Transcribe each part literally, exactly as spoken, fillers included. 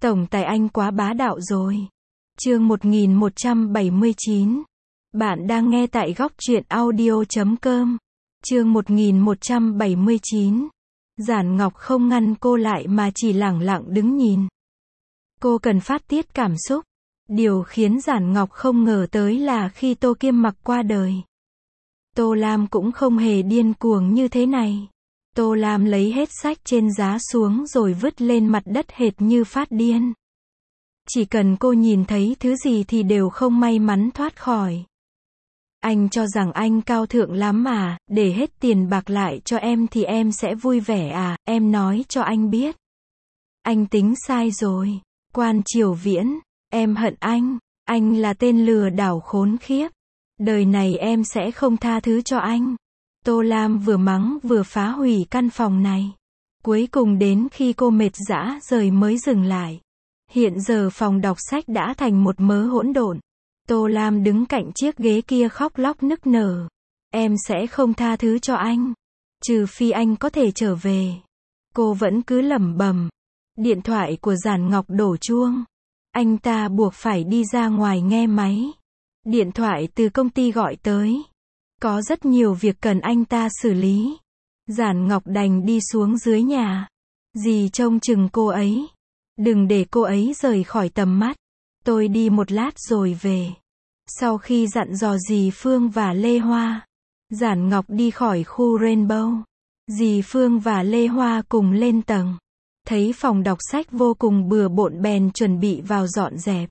Tổng tài anh quá bá đạo rồi. Chương một nghìn một trăm bảy mươi chín. Bạn đang nghe tại góc truyện audio chấm com. Chương một nghìn một trăm bảy mươi chín. Giản Ngọc không ngăn cô lại mà chỉ lẳng lặng đứng nhìn. Cô cần phát tiết cảm xúc. Điều khiến Giản Ngọc không ngờ tới là khi Tô Kiêm Mặc qua đời, Tô Lam cũng không hề điên cuồng như thế này. Tô Lam lấy hết sách trên giá xuống rồi vứt lên mặt đất hệt như phát điên. Chỉ cần cô nhìn thấy thứ gì thì đều không may mắn thoát khỏi. Anh cho rằng anh cao thượng lắm à, để hết tiền bạc lại cho em thì em sẽ vui vẻ à, em nói cho anh biết. Anh tính sai rồi. Quan Triều Viễn, em hận anh, anh là tên lừa đảo khốn khiếp. Đời này em sẽ không tha thứ cho anh. Tô Lam vừa mắng vừa phá hủy căn phòng này. Cuối cùng đến khi cô mệt rã rời mới dừng lại. Hiện giờ phòng đọc sách đã thành một mớ hỗn độn. Tô Lam đứng cạnh chiếc ghế kia khóc lóc nức nở. Em sẽ không tha thứ cho anh. Trừ phi anh có thể trở về. Cô vẫn cứ lẩm bẩm. Điện thoại của Giản Ngọc đổ chuông. Anh ta buộc phải đi ra ngoài nghe máy. Điện thoại từ công ty gọi tới. Có rất nhiều việc cần anh ta xử lý. Giản Ngọc đành đi xuống dưới nhà. Dì trông chừng cô ấy. Đừng để cô ấy rời khỏi tầm mắt. Tôi đi một lát rồi về. Sau khi dặn dò dì Phương và Lê Hoa, Giản Ngọc đi khỏi khu Rainbow. Dì Phương và Lê Hoa cùng lên tầng. Thấy phòng đọc sách vô cùng bừa bộn bèn chuẩn bị vào dọn dẹp.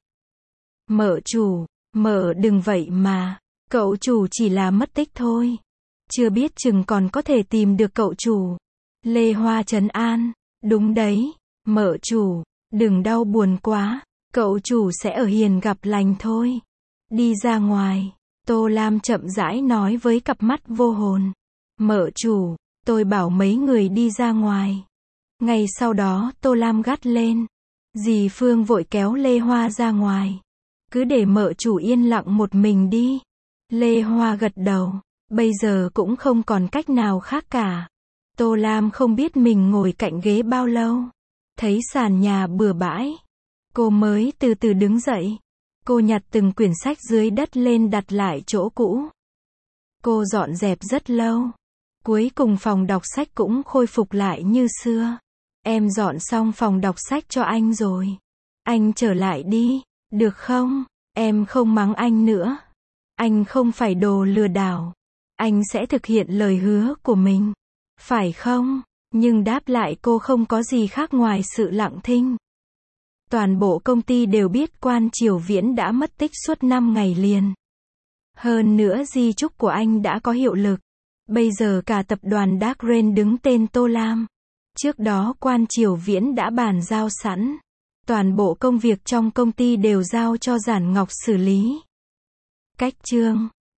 Mợ chủ, mợ đừng vậy mà. Cậu chủ chỉ là mất tích thôi. Chưa biết chừng còn có thể tìm được cậu chủ. Lê Hoa trấn an. Đúng đấy, mợ chủ, đừng đau buồn quá. Cậu chủ sẽ ở hiền gặp lành thôi. Đi ra ngoài, Tô Lam chậm rãi nói với cặp mắt vô hồn. Mợ chủ, tôi bảo mấy người đi ra ngoài. Ngay sau đó Tô Lam gắt lên. Dì Phương vội kéo Lê Hoa ra ngoài. Cứ để mợ chủ yên lặng một mình đi. Lê Hoa gật đầu. Bây giờ cũng không còn cách nào khác cả. Tô Lam không biết mình ngồi cạnh ghế bao lâu. Thấy sàn nhà bừa bãi, cô mới từ từ đứng dậy. Cô nhặt từng quyển sách dưới đất lên đặt lại chỗ cũ. Cô dọn dẹp rất lâu. Cuối cùng phòng đọc sách cũng khôi phục lại như xưa. Em dọn xong phòng đọc sách cho anh rồi. Anh trở lại đi, được không? Em không mắng anh nữa. Anh không phải đồ lừa đảo. Anh sẽ thực hiện lời hứa của mình. Phải không? Nhưng đáp lại cô không có gì khác ngoài sự lặng thinh. Toàn bộ công ty đều biết Quan Triều Viễn đã mất tích suốt năm ngày liền. Hơn nữa di chúc của anh đã có hiệu lực. Bây giờ cả tập đoàn Dark Rain đứng tên Tô Lam. Trước đó Quan Triều Viễn đã bàn giao sẵn. Toàn bộ công việc trong công ty đều giao cho Giản Ngọc xử lý. Cách chương